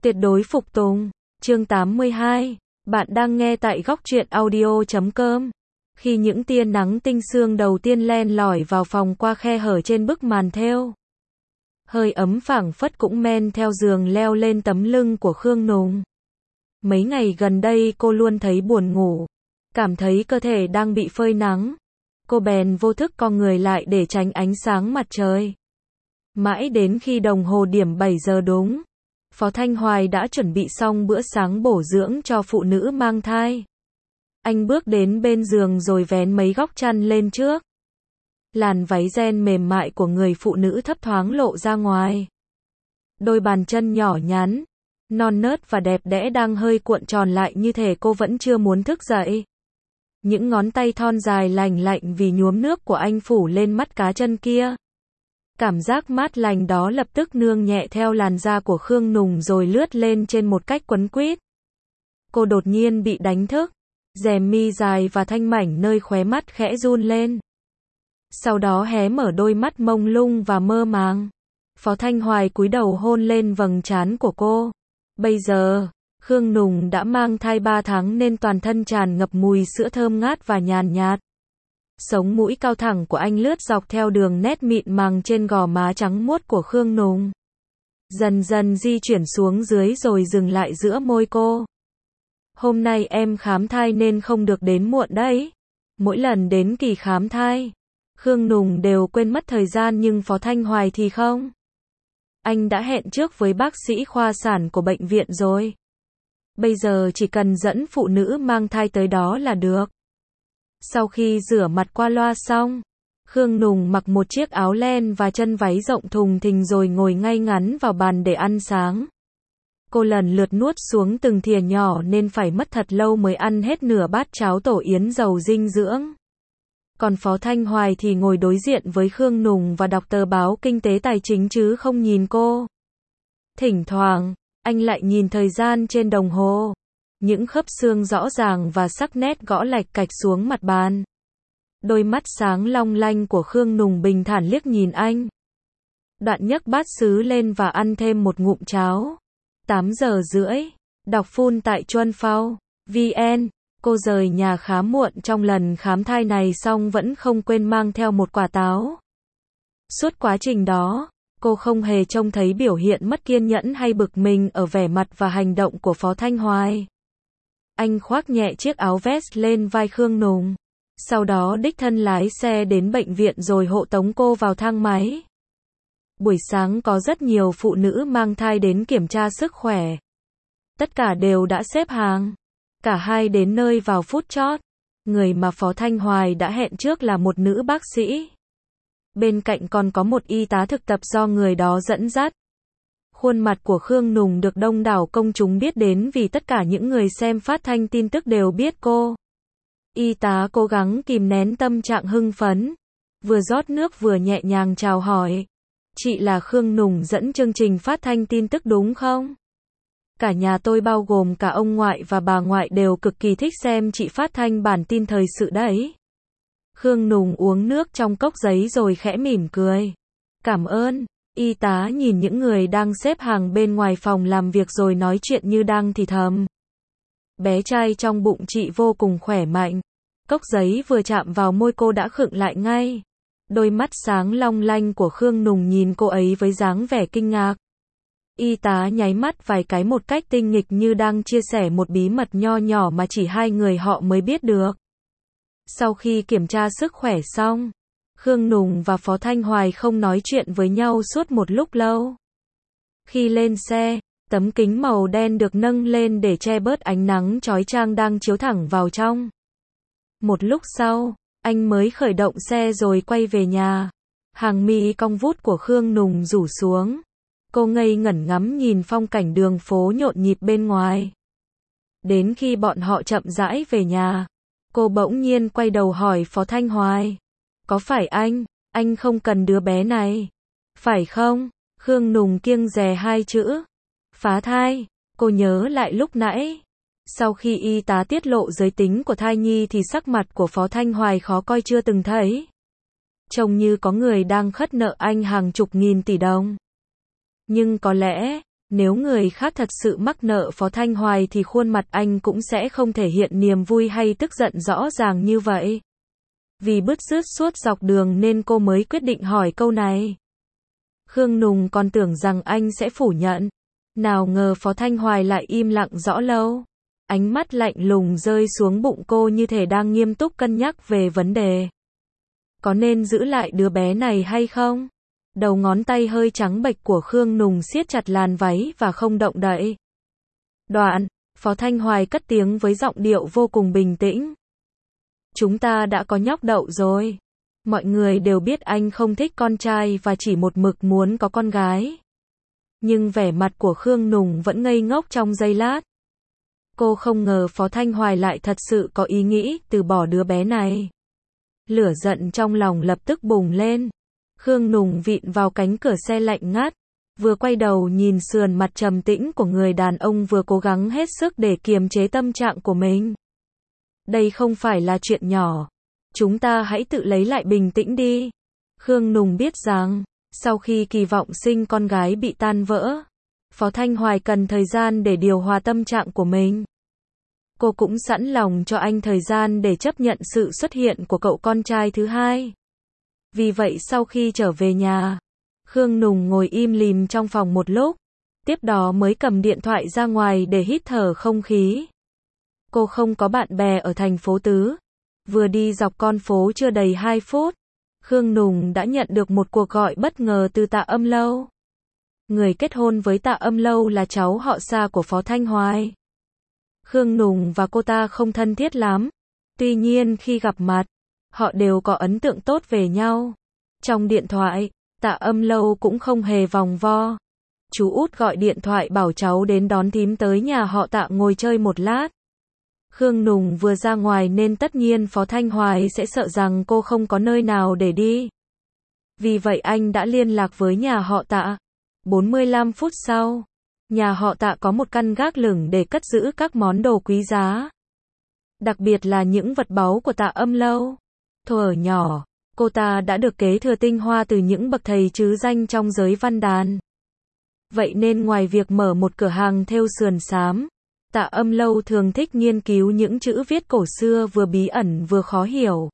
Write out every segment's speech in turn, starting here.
Tuyệt đối phục tùng. Chương 82. Bạn đang nghe tại góc truyện audio.com. Khi những tia nắng tinh sương đầu tiên len lỏi vào phòng qua khe hở trên bức màn thêu, hơi ấm phảng phất cũng men theo giường leo lên tấm lưng của Khương Nùng. Mấy ngày gần đây cô luôn thấy buồn ngủ, cảm thấy cơ thể đang bị phơi nắng. Cô bèn vô thức co người lại để tránh ánh sáng mặt trời. Mãi đến khi đồng hồ điểm 7 giờ đúng, Phó Thanh Hoài đã chuẩn bị xong bữa sáng bổ dưỡng cho phụ nữ mang thai. Anh bước đến bên giường rồi vén mấy góc chăn lên trước. Làn váy ren mềm mại của người phụ nữ thấp thoáng lộ ra ngoài. Đôi bàn chân nhỏ nhắn, non nớt và đẹp đẽ đang hơi cuộn tròn lại như thể cô vẫn chưa muốn thức dậy. Những ngón tay thon dài lành lạnh vì nhuốm nước của anh phủ lên mắt cá chân kia. Cảm giác mát lành đó lập tức nương nhẹ theo làn da của Khương Nùng rồi lướt lên trên một cách quấn quýt. Cô đột nhiên bị đánh thức, rèm mi dài và thanh mảnh nơi khóe mắt khẽ run lên. Sau đó hé mở đôi mắt mông lung và mơ màng. Phó Thanh Hoài cúi đầu hôn lên vầng trán của cô. Bây giờ, Khương Nùng đã mang thai 3 tháng nên toàn thân tràn ngập mùi sữa thơm ngát và nhàn nhạt. Sống mũi cao thẳng của anh lướt dọc theo đường nét mịn màng trên gò má trắng muốt của Khương Nùng. Dần dần di chuyển xuống dưới rồi dừng lại giữa môi cô. Hôm nay em khám thai nên không được đến muộn đấy. Mỗi lần đến kỳ khám thai, Khương Nùng đều quên mất thời gian nhưng Phó Thanh Hoài thì không. Anh đã hẹn trước với bác sĩ khoa sản của bệnh viện rồi. Bây giờ chỉ cần dẫn phụ nữ mang thai tới đó là được. Sau khi rửa mặt qua loa xong, Khương Nùng mặc một chiếc áo len và chân váy rộng thùng thình rồi ngồi ngay ngắn vào bàn để ăn sáng. Cô lần lượt nuốt xuống từng thìa nhỏ nên phải mất thật lâu mới ăn hết nửa bát cháo tổ yến giàu dinh dưỡng. Còn Phó Thanh Hoài thì ngồi đối diện với Khương Nùng và đọc tờ báo kinh tế tài chính chứ không nhìn cô. Thỉnh thoảng, anh lại nhìn thời gian trên đồng hồ. Những khớp xương rõ ràng và sắc nét gõ lạch cạch xuống mặt bàn. Đôi mắt sáng long lanh của Khương Nùng bình thản liếc nhìn anh. Đoạn nhấc bát sứ lên và ăn thêm một ngụm cháo. 8 giờ rưỡi, đọc full tại Chuân Phao VN. Cô rời nhà khá muộn trong lần khám thai này xong vẫn không quên mang theo một quả táo. Suốt quá trình đó, cô không hề trông thấy biểu hiện mất kiên nhẫn hay bực mình ở vẻ mặt và hành động của Phó Thanh Hoài. Anh khoác nhẹ chiếc áo vest lên vai Khương Nùng. Sau đó đích thân lái xe đến bệnh viện rồi hộ tống cô vào thang máy. Buổi sáng có rất nhiều phụ nữ mang thai đến kiểm tra sức khỏe. Tất cả đều đã xếp hàng. Cả hai đến nơi vào phút chót. Người mà Phó Thanh Hoài đã hẹn trước là một nữ bác sĩ. Bên cạnh còn có một y tá thực tập do người đó dẫn dắt. Khuôn mặt của Khương Nùng được đông đảo công chúng biết đến vì tất cả những người xem phát thanh tin tức đều biết cô. Y tá cố gắng kìm nén tâm trạng hưng phấn. Vừa rót nước vừa nhẹ nhàng chào hỏi. Chị là Khương Nùng dẫn chương trình phát thanh tin tức đúng không? Cả nhà tôi bao gồm cả ông ngoại và bà ngoại đều cực kỳ thích xem chị phát thanh bản tin thời sự đấy. Khương Nùng uống nước trong cốc giấy rồi khẽ mỉm cười. Cảm ơn. Y tá nhìn những người đang xếp hàng bên ngoài phòng làm việc rồi nói chuyện như đang thì thầm. Bé trai trong bụng chị vô cùng khỏe mạnh. Cốc giấy vừa chạm vào môi cô đã khựng lại ngay. Đôi mắt sáng long lanh của Khương Nùng nhìn cô ấy với dáng vẻ kinh ngạc. Y tá nháy mắt vài cái một cách tinh nghịch như đang chia sẻ một bí mật nho nhỏ mà chỉ hai người họ mới biết được. Sau khi kiểm tra sức khỏe xong, Khương Nùng và Phó Thanh Hoài không nói chuyện với nhau suốt một lúc lâu. Khi lên xe, tấm kính màu đen được nâng lên để che bớt ánh nắng chói chang đang chiếu thẳng vào trong. Một lúc sau, anh mới khởi động xe rồi quay về nhà. Hàng mi cong vút của Khương Nùng rủ xuống. Cô ngây ngẩn ngắm nhìn phong cảnh đường phố nhộn nhịp bên ngoài. Đến khi bọn họ chậm rãi về nhà, cô bỗng nhiên quay đầu hỏi Phó Thanh Hoài. Có phải anh không cần đứa bé này, phải không? Khương Nùng kiêng dè hai chữ. Phá thai, cô nhớ lại lúc nãy. Sau khi y tá tiết lộ giới tính của thai nhi thì sắc mặt của Phó Thanh Hoài khó coi chưa từng thấy. Trông như có người đang khất nợ anh hàng chục nghìn tỷ đồng. Nhưng có lẽ, Nếu người khác thật sự mắc nợ Phó Thanh Hoài thì khuôn mặt anh cũng sẽ không thể hiện niềm vui hay tức giận rõ ràng như vậy. Vì bứt rứt suốt dọc đường nên cô mới quyết định hỏi câu này. Khương Nùng còn tưởng rằng anh sẽ phủ nhận. Nào ngờ Phó Thanh Hoài lại im lặng rõ lâu. Ánh mắt lạnh lùng rơi xuống bụng cô như thể đang nghiêm túc cân nhắc về vấn đề. Có nên giữ lại đứa bé này hay không? Đầu ngón tay hơi trắng bệch của Khương Nùng siết chặt làn váy và không động đậy. Đoạn, Phó Thanh Hoài cất tiếng với giọng điệu vô cùng bình tĩnh. Chúng ta đã có nhóc đậu rồi. Mọi người đều biết anh không thích con trai và chỉ một mực muốn có con gái. Nhưng vẻ mặt của Khương Nùng vẫn ngây ngốc trong giây lát. Cô không ngờ Phó Thanh Hoài lại thật sự có ý nghĩ từ bỏ đứa bé này. Lửa giận trong lòng lập tức bùng lên. Khương Nùng vịn vào cánh cửa xe lạnh ngắt, vừa quay đầu nhìn sườn mặt trầm tĩnh của người đàn ông vừa cố gắng hết sức để kiềm chế tâm trạng của mình. Đây không phải là chuyện nhỏ. Chúng ta hãy tự lấy lại bình tĩnh đi. Khương Nùng biết rằng, sau khi kỳ vọng sinh con gái bị tan vỡ, Phó Thanh Hoài cần thời gian để điều hòa tâm trạng của mình. Cô cũng sẵn lòng cho anh thời gian để chấp nhận sự xuất hiện của cậu con trai thứ hai. Vì vậy sau khi trở về nhà, Khương Nùng ngồi im lìm trong phòng một lúc, tiếp đó mới cầm điện thoại ra ngoài để hít thở không khí. Cô không có bạn bè ở thành phố Tứ. Vừa đi dọc con phố chưa đầy 2 phút, Khương Nùng đã nhận được một cuộc gọi bất ngờ từ Tạ Âm Lâu. Người kết hôn với Tạ Âm Lâu là cháu họ xa của Phó Thanh Hoài. Khương Nùng và cô ta không thân thiết lắm. Tuy nhiên khi gặp mặt, họ đều có ấn tượng tốt về nhau. Trong điện thoại, Tạ Âm Lâu cũng không hề vòng vo. Chú út gọi điện thoại bảo cháu đến đón thím tới nhà họ Tạ ngồi chơi một lát. Khương Nùng vừa ra ngoài nên tất nhiên Phó Thanh Hoài sẽ sợ rằng cô không có nơi nào để đi. Vì vậy anh đã liên lạc với nhà họ Tạ. 45 phút sau, nhà họ Tạ có một căn gác lửng để cất giữ các món đồ quý giá. Đặc biệt là những vật báu của Tạ Âm Lâu. Thuở nhỏ, cô ta đã được kế thừa tinh hoa từ những bậc thầy trứ danh trong giới văn đàn. Vậy nên ngoài việc mở một cửa hàng thêu sườn xám, Tạ Âm Lâu thường thích nghiên cứu những chữ viết cổ xưa vừa bí ẩn vừa khó hiểu.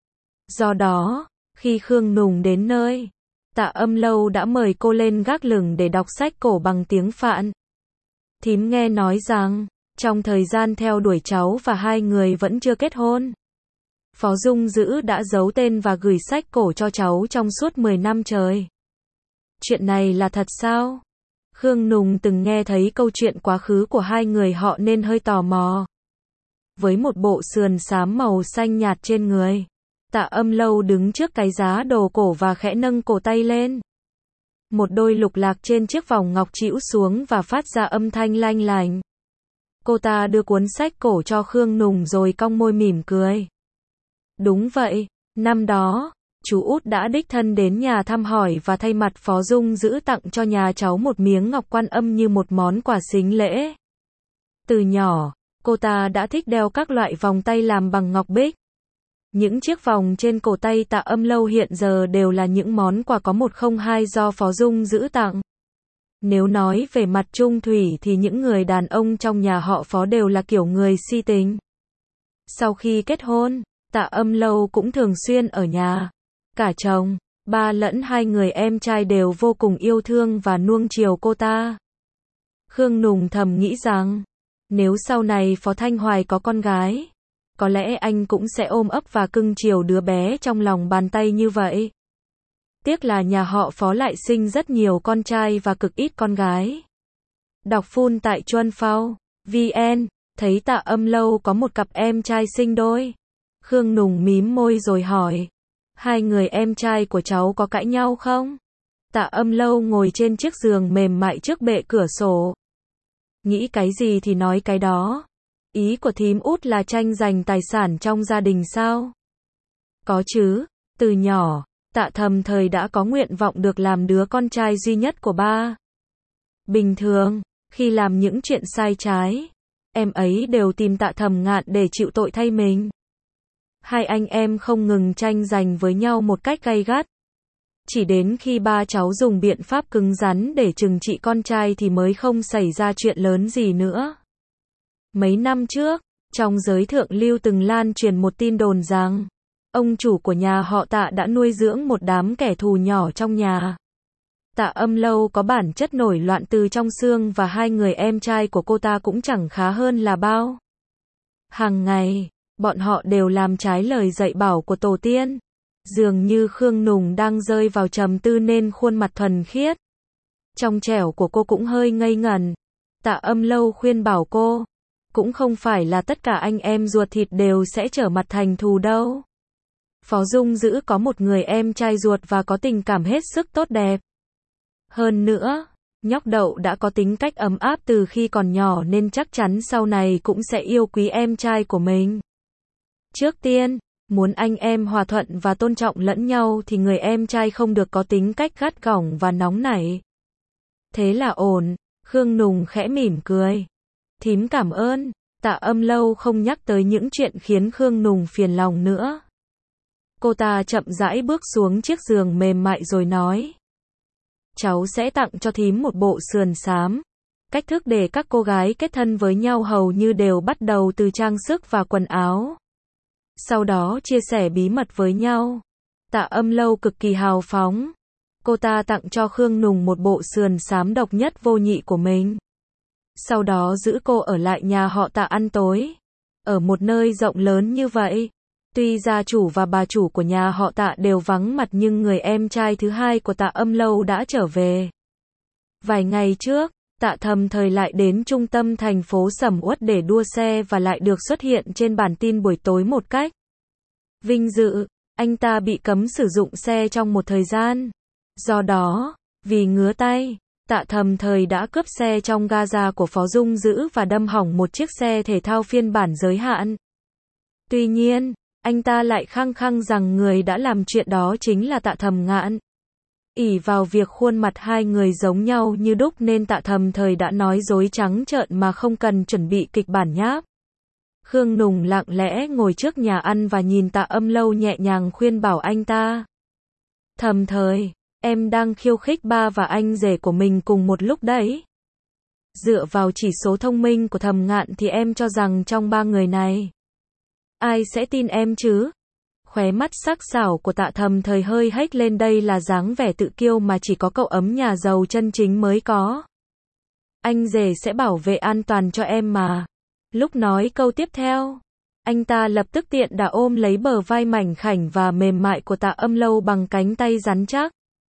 Do đó, khi Khương Nùng đến nơi, Tạ Âm Lâu đã mời cô lên gác lửng để đọc sách cổ bằng tiếng Phạn. Thím nghe nói rằng, trong thời gian theo đuổi cháu và hai người vẫn chưa kết hôn, Phó Dung Dữ đã giấu tên và gửi sách cổ cho cháu trong suốt 10 năm trời. Chuyện này là thật sao? Khương Nùng từng nghe thấy câu chuyện quá khứ của hai người họ nên hơi tò mò. Với một bộ sườn xám màu xanh nhạt trên người, Tạ Âm Lâu đứng trước cái giá đồ cổ và khẽ nâng cổ tay lên. Một đôi lục lạc trên chiếc vòng ngọc trĩu xuống và phát ra âm thanh lanh lành. Cô ta đưa cuốn sách cổ cho Khương Nùng rồi cong môi mỉm cười. Đúng vậy, năm đó, chú út đã đích thân đến nhà thăm hỏi và thay mặt Phó Dung Dữ tặng cho nhà cháu một miếng ngọc Quan Âm như một món quà sính lễ. Từ nhỏ, cô ta đã thích đeo các loại vòng tay làm bằng ngọc bích. Những chiếc vòng trên cổ tay Tạ Âm Lâu hiện giờ đều là những món quà có 102 do Phó Dung Dữ tặng. Nếu nói về mặt chung thủy thì những người đàn ông trong nhà họ Phó đều là kiểu người si tình. Sau khi kết hôn, Tạ Âm Lâu cũng thường xuyên ở nhà. Cả chồng, ba lẫn hai người em trai đều vô cùng yêu thương và nuông chiều cô ta. Khương Nùng thầm nghĩ rằng, nếu sau này Phó Thanh Hoài có con gái, có lẽ anh cũng sẽ ôm ấp và cưng chiều đứa bé trong lòng bàn tay như vậy. Tiếc là nhà họ Phó lại sinh rất nhiều con trai và cực ít con gái. Đọc full tại Chuân Phao VN, thấy Tạ Âm Lâu có một cặp em trai sinh đôi. Khương Nùng mím môi rồi hỏi, hai người em trai của cháu có cãi nhau không? Tạ Âm Lâu ngồi trên chiếc giường mềm mại trước bệ cửa sổ. Nghĩ cái gì thì nói cái đó. Ý của thím út là tranh giành tài sản trong gia đình sao? Có chứ, từ nhỏ, Tạ Thầm Thời đã có nguyện vọng được làm đứa con trai duy nhất của ba. Bình thường, khi làm những chuyện sai trái, em ấy đều tìm Tạ Thầm Ngạn để chịu tội thay mình. Hai anh em không ngừng tranh giành với nhau một cách gay gắt. Chỉ đến khi ba cháu dùng biện pháp cứng rắn để trừng trị con trai thì mới không xảy ra chuyện lớn gì nữa. Mấy năm trước, trong giới thượng lưu từng lan truyền một tin đồn rằng, ông chủ của nhà họ Tạ đã nuôi dưỡng một đám kẻ thù nhỏ trong nhà. Tạ Âm Lâu có bản chất nổi loạn từ trong xương và hai người em trai của cô ta cũng chẳng khá hơn là bao. Hàng ngày, bọn họ đều làm trái lời dạy bảo của tổ tiên. Dường như Khương Nùng đang rơi vào trầm tư nên khuôn mặt thuần khiết, trong trẻo của cô cũng hơi ngây ngẩn. Tạ Âm Lâu khuyên bảo cô, cũng không phải là tất cả anh em ruột thịt đều sẽ trở mặt thành thù đâu. Phó Dung Dữ có một người em trai ruột và có tình cảm hết sức tốt đẹp. Hơn nữa, nhóc Đậu đã có tính cách ấm áp từ khi còn nhỏ nên chắc chắn sau này cũng sẽ yêu quý em trai của mình. Trước tiên, muốn anh em hòa thuận và tôn trọng lẫn nhau thì người em trai không được có tính cách gắt gỏng và nóng nảy. Thế là ổn, Khương Nùng khẽ mỉm cười. Thím cảm ơn. Tạ Âm Lâu không nhắc tới những chuyện khiến Khương Nùng phiền lòng nữa. Cô ta chậm rãi bước xuống chiếc giường mềm mại rồi nói. Cháu sẽ tặng cho thím một bộ sườn xám. Cách thức để các cô gái kết thân với nhau hầu như đều bắt đầu từ trang sức và quần áo. Sau đó chia sẻ bí mật với nhau. Tạ Âm Lâu cực kỳ hào phóng. Cô ta tặng cho Khương Nùng một bộ sườn xám độc nhất vô nhị của mình. Sau đó giữ cô ở lại nhà họ Tạ ăn tối. Ở một nơi rộng lớn như vậy, tuy gia chủ và bà chủ của nhà họ Tạ đều vắng mặt nhưng người em trai thứ hai của Tạ Âm Lâu đã trở về. Vài ngày trước, Tạ Thầm Thời lại đến trung tâm thành phố Sầm Uất để đua xe và lại được xuất hiện trên bản tin buổi tối một cách vinh dự. Anh ta bị cấm sử dụng xe trong một thời gian. Do đó, vì ngứa tay, Tạ Thầm Thời đã cướp xe trong gara của Phó Dung Dữ và đâm hỏng một chiếc xe thể thao phiên bản giới hạn. Tuy nhiên, anh ta lại khăng khăng rằng người đã làm chuyện đó chính là Tạ Thầm Ngạn. Ỷ vào việc khuôn mặt hai người giống nhau như đúc nên Tạ Thầm Thời đã nói dối trắng trợn mà không cần chuẩn bị kịch bản nháp. Khương Nùng lặng lẽ ngồi trước nhà ăn và nhìn Tạ Âm Lâu nhẹ nhàng khuyên bảo anh ta. Thầm Thời, em đang khiêu khích ba và anh rể của mình cùng một lúc đấy. Dựa vào chỉ số thông minh của Thầm Ngạn thì em cho rằng trong ba người này, ai sẽ tin em chứ? Khóe mắt sắc sảo của Tạ Thầm Thời hơi hếch lên, đây là dáng vẻ tự kiêu mà chỉ có cậu ấm nhà giàu chân chính mới có. Anh rể sẽ bảo vệ an toàn cho em mà. Lúc nói câu tiếp theo, anh ta lập tức tiện đà ôm lấy bờ vai mảnh khảnh và mềm mại của Tạ Âm Lâu bằng cánh tay rắn chắc,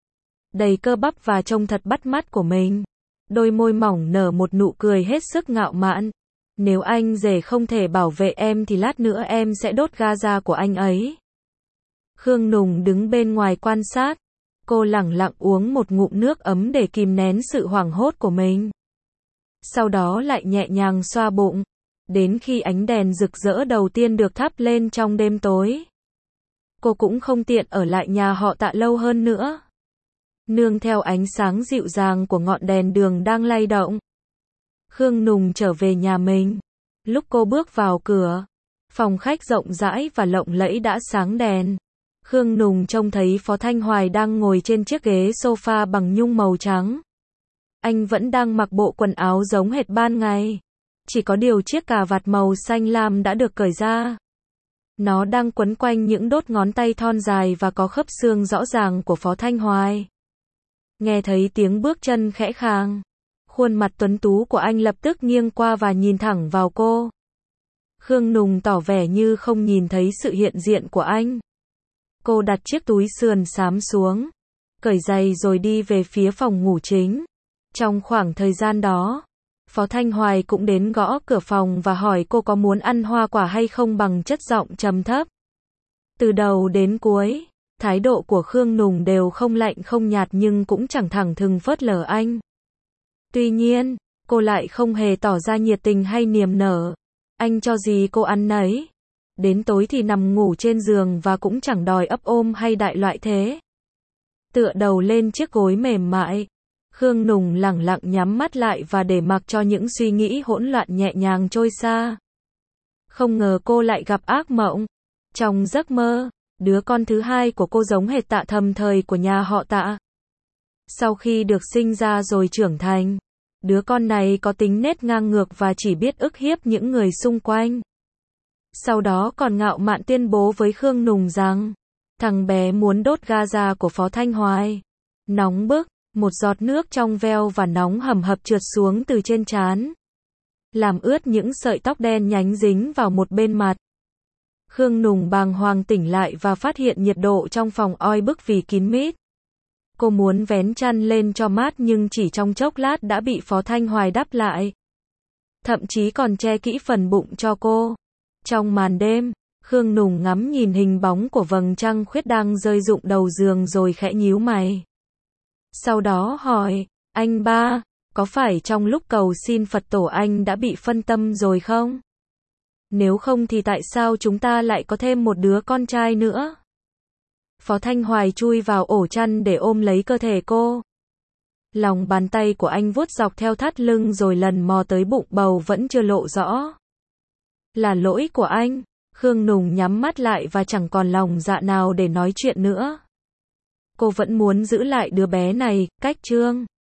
đầy cơ bắp và trông thật bắt mắt của mình. Đôi môi mỏng nở một nụ cười hết sức ngạo mạn. Nếu anh rể không thể bảo vệ em thì lát nữa em sẽ đốt gara của anh ấy. Khương Nùng đứng bên ngoài quan sát. Cô lẳng lặng uống một ngụm nước ấm để kìm nén sự hoảng hốt của mình. Sau đó lại nhẹ nhàng xoa bụng. Đến khi ánh đèn rực rỡ đầu tiên được thắp lên trong đêm tối, cô cũng không tiện ở lại nhà họ Tạ lâu hơn nữa. Nương theo ánh sáng dịu dàng của ngọn đèn đường đang lay động, Khương Nùng trở về nhà mình. Lúc cô bước vào cửa, phòng khách rộng rãi và lộng lẫy đã sáng đèn. Khương Nùng trông thấy Phó Thanh Hoài đang ngồi trên chiếc ghế sofa bằng nhung màu trắng. Anh vẫn đang mặc bộ quần áo giống hệt ban ngày. Chỉ có điều chiếc cà vạt màu xanh lam đã được cởi ra. Nó đang quấn quanh những đốt ngón tay thon dài và có khớp xương rõ ràng của Phó Thanh Hoài. Nghe thấy tiếng bước chân khẽ khàng, khuôn mặt tuấn tú của anh lập tức nghiêng qua và nhìn thẳng vào cô. Khương Nùng tỏ vẻ như không nhìn thấy sự hiện diện của anh. Cô đặt chiếc túi sườn xám xuống, cởi giày rồi đi về phía phòng ngủ chính. Trong khoảng thời gian đó, Phó Thanh Hoài cũng đến gõ cửa phòng và hỏi cô có muốn ăn hoa quả hay không bằng chất giọng trầm thấp. Từ đầu đến cuối, thái độ của Khương Nùng đều không lạnh không nhạt nhưng cũng chẳng thẳng thừng phớt lờ anh. Tuy nhiên, cô lại không hề tỏ ra nhiệt tình hay niềm nở. Anh cho gì cô ăn nấy. Đến tối thì nằm ngủ trên giường và cũng chẳng đòi ấp ôm hay đại loại thế. Tựa đầu lên chiếc gối mềm mại, Khương Nùng lẳng lặng nhắm mắt lại và để mặc cho những suy nghĩ hỗn loạn nhẹ nhàng trôi xa. Không ngờ cô lại gặp ác mộng. Trong giấc mơ, Đứa con thứ hai của cô giống hệt Tạ Thầm thời của nhà họ Tạ. Sau khi được sinh ra rồi trưởng thành, đứa con này có tính nết ngang ngược và chỉ biết ức hiếp những người xung quanh. Sau đó còn ngạo mạn tuyên bố với Khương Nùng rằng, thằng bé muốn đốt Gaza của Phó Thanh Hoài. Nóng bức, một giọt nước trong veo và nóng hầm hập trượt xuống từ trên trán, làm ướt những sợi tóc đen nhánh dính vào một bên mặt. Khương Nùng bàng hoàng tỉnh lại và phát hiện nhiệt độ trong phòng oi bức vì kín mít. Cô muốn vén chăn lên cho mát nhưng chỉ trong chốc lát đã bị Phó Thanh Hoài đắp lại. Thậm chí còn che kỹ phần bụng cho cô. Trong màn đêm, Khương Nùng ngắm nhìn hình bóng của vầng trăng khuyết đang rơi rụng đầu giường rồi khẽ nhíu mày. Sau đó hỏi, anh ba, có phải trong lúc cầu xin Phật tổ anh đã bị phân tâm rồi không? Nếu không thì tại sao chúng ta lại có thêm một đứa con trai nữa? Phó Thanh Hoài chui vào ổ chăn để ôm lấy cơ thể cô. Lòng bàn tay của anh vuốt dọc theo thắt lưng rồi lần mò tới bụng bầu vẫn chưa lộ rõ. Là lỗi của anh. Khương Nùng nhắm mắt lại và chẳng còn lòng dạ nào để nói chuyện nữa. Cô vẫn muốn giữ lại đứa bé này, cách Trương